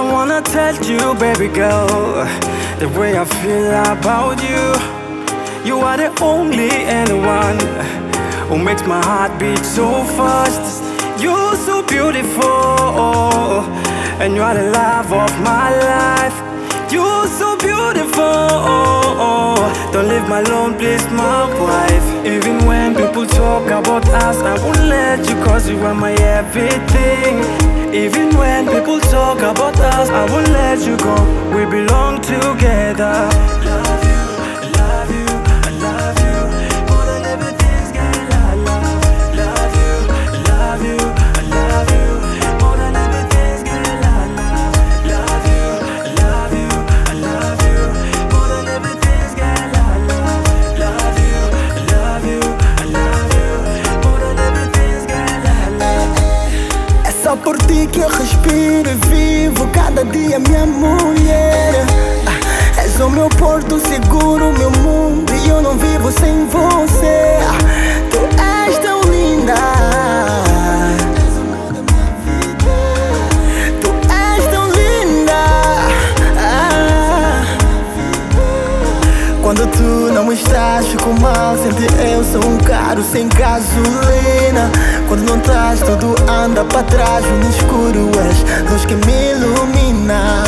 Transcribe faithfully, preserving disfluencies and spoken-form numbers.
wanna tell you, baby girl, the way I feel about you. You are the only and one who makes my heart beat so fast. You're so beautiful, and you are the love of my life. You're so beautiful, don't leave me alone, please, my wife. Even when people talk about us, I won't let you, cause you are my everything. Even when people talk about us, I won't let you go. We belong together. Love you, I love you, I love you more than everything, girl. I love, love you, I love you, I love you more than everything, girl. I love, love you, I love you, I love you more than everything, girl. I love, love you, I love you, I love you more than everything, girl. I love. É só por ti que eu respiro e vivo cada dia, minha mulher. Ah, és o meu porto seguro, meu mundo, e eu não vivo sem você. Ah, tu és tão linda, tu és tão linda. Ah, quando tu não estás, fico mal, sente eu sou um carro sem gasolina. Quando não estás, tudo anda pra trás, no escuro és luz que me ilumina.